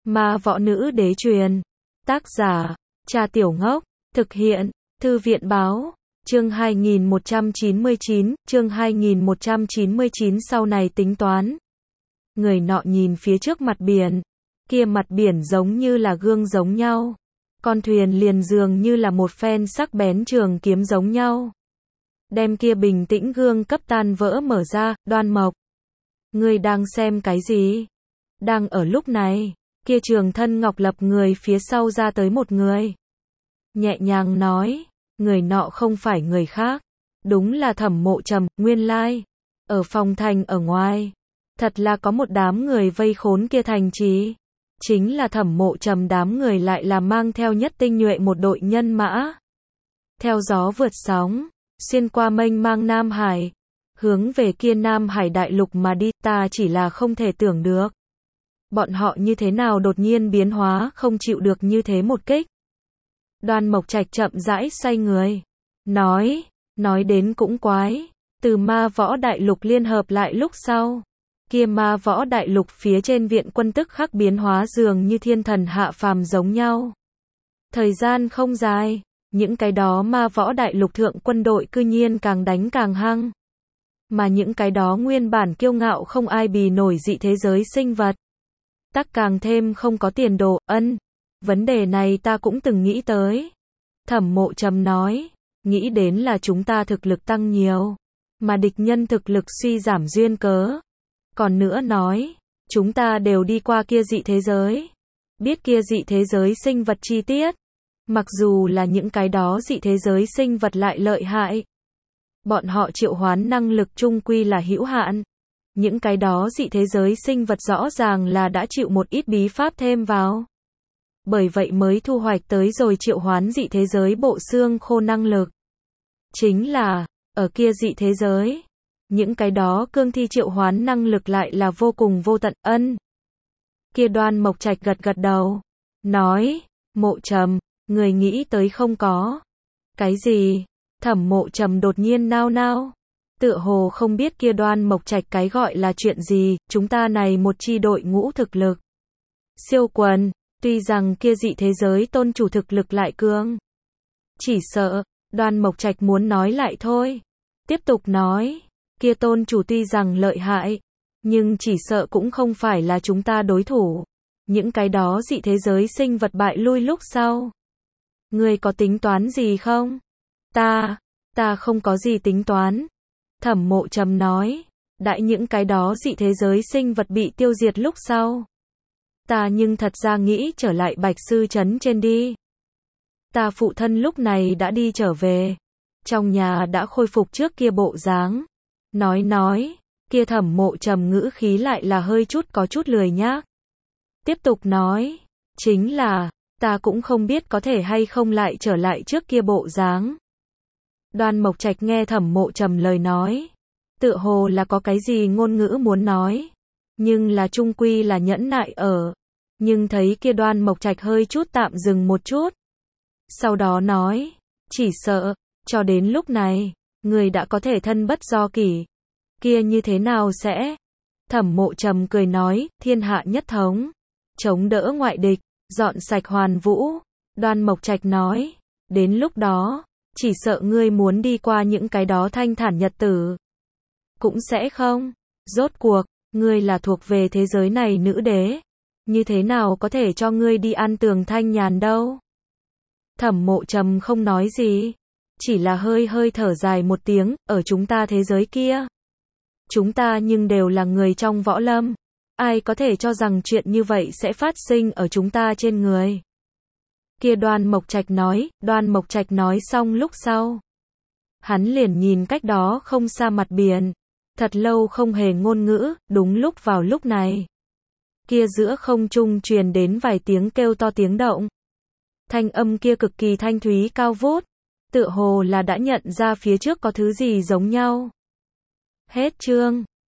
Ma võ nữ đế truyền. Tác giả, Cha Tiểu Ngốc. Thực hiện, Thư viện báo. Chương 2199, chương 2199 sau này tính toán. Người nọ nhìn phía trước mặt biển. Kia mặt biển giống như là gương giống nhau. Con thuyền liền dường như là một phen sắc bén trường kiếm giống nhau. Đem kia bình tĩnh gương cấp tan vỡ mở ra, Đoan Mộc. Ngươi đang xem cái gì? Đang ở lúc này, kia trường thân ngọc lập người phía sau ra tới một người. Nhẹ nhàng nói, người nọ không phải người khác. Đúng là Thẩm Mộ Trầm, nguyên lai. Ở phòng thành ở ngoài. Thật là có một đám người vây khốn kia thành trì. Chính là Thẩm Mộ Trầm đám người lại là mang theo nhất tinh nhuệ một đội nhân mã. Theo gió vượt sóng, xuyên qua mênh mang Nam Hải. Hướng về kia Nam Hải đại lục mà đi, ta chỉ là không thể tưởng được. Bọn họ như thế nào đột nhiên biến hóa không chịu được như thế một kích. Đoan Mộc Trạch chậm rãi xoay người. Nói đến cũng quái. Từ ma võ đại lục liên hợp lại lúc sau. Kia ma võ đại lục phía trên viện quân tức khắc biến hóa dường như thiên thần hạ phàm giống nhau. Thời gian không dài. Những cái đó ma võ đại lục thượng quân đội cư nhiên càng đánh càng hăng. Mà những cái đó nguyên bản kiêu ngạo không ai bì nổi dị thế giới sinh vật. Tắc càng thêm không có tiền đồ, vấn đề này ta cũng từng nghĩ tới. Thẩm Mộ Trầm nói, nghĩ đến là chúng ta thực lực tăng nhiều, mà địch nhân thực lực suy giảm duyên cớ. Còn nữa nói, chúng ta đều đi qua kia dị thế giới. Biết kia dị thế giới sinh vật chi tiết. Mặc dù là những cái đó dị thế giới sinh vật lại lợi hại. Bọn họ triệu hoán năng lực chung quy là hữu hạn. Những cái đó dị thế giới sinh vật rõ ràng là đã chịu một ít bí pháp thêm vào. Bởi vậy mới thu hoạch tới rồi triệu hoán dị thế giới bộ xương khô năng lực. Chính là, ở kia dị thế giới, những cái đó cương thi triệu hoán năng lực lại là vô cùng vô tận, Kia Đoan Mộc Trạch gật gật đầu. Nói, Mộ Trầm, người nghĩ tới không có. Cái gì? Thẩm Mộ Trầm đột nhiên nao nao. Tựa hồ không biết kia Đoan Mộc Trạch cái gọi là chuyện gì, chúng ta này một chi đội ngũ thực lực. Siêu quần, tuy rằng kia dị thế giới tôn chủ thực lực lại cường. Chỉ sợ, Đoan Mộc Trạch muốn nói lại thôi. Tiếp tục nói, kia tôn chủ tuy rằng lợi hại, nhưng chỉ sợ cũng không phải là chúng ta đối thủ. Những cái đó dị thế giới sinh vật bại lui lúc sau. Ngươi có tính toán gì không? Ta không có gì tính toán. Thẩm Mộ Trầm nói, đại những cái đó dị thế giới sinh vật bị tiêu diệt lúc sau. Ta nhưng thật ra nghĩ trở lại Bạch Sư Trấn trên đi. Ta phụ thân lúc này đã đi trở về. Trong nhà đã khôi phục trước kia bộ dáng. Nói, kia Thẩm Mộ Trầm ngữ khí lại là hơi chút có chút lười nhác. Tiếp tục nói, chính là, ta cũng không biết có thể hay không lại trở lại trước kia bộ dáng. Đoan Mộc Trạch nghe Thẩm Mộ Trầm lời nói, tựa hồ là có cái gì ngôn ngữ muốn nói, nhưng là chung quy là nhẫn nại ở. Nhưng thấy kia Đoan Mộc Trạch hơi chút tạm dừng một chút. Sau đó nói, chỉ sợ, cho đến lúc này, người đã có thể thân bất do kỷ. Kia như thế nào sẽ? Thẩm Mộ Trầm cười nói, thiên hạ nhất thống, chống đỡ ngoại địch, dọn sạch hoàn vũ. Đoan Mộc Trạch nói, đến lúc đó, chỉ sợ ngươi muốn đi qua những cái đó thanh thản nhật tử. Cũng sẽ không. Rốt cuộc, ngươi là thuộc về thế giới này nữ đế. Như thế nào có thể cho ngươi đi ăn tường thanh nhàn đâu? Thẩm Mộ Trầm không nói gì. Chỉ là hơi thở dài một tiếng, ở chúng ta thế giới kia. Chúng ta nhưng đều là người trong võ lâm. Ai có thể cho rằng chuyện như vậy sẽ phát sinh ở chúng ta trên người? Kia Đoan Mộc Trạch nói xong lúc sau. Hắn liền nhìn cách đó không xa mặt biển. Thật lâu không hề ngôn ngữ, đúng lúc vào lúc này. Kia giữa không trung truyền đến vài tiếng kêu to tiếng động. Thanh âm kia cực kỳ thanh thúy cao vút. Tựa hồ là đã nhận ra phía trước có thứ gì giống nhau. Hết chương.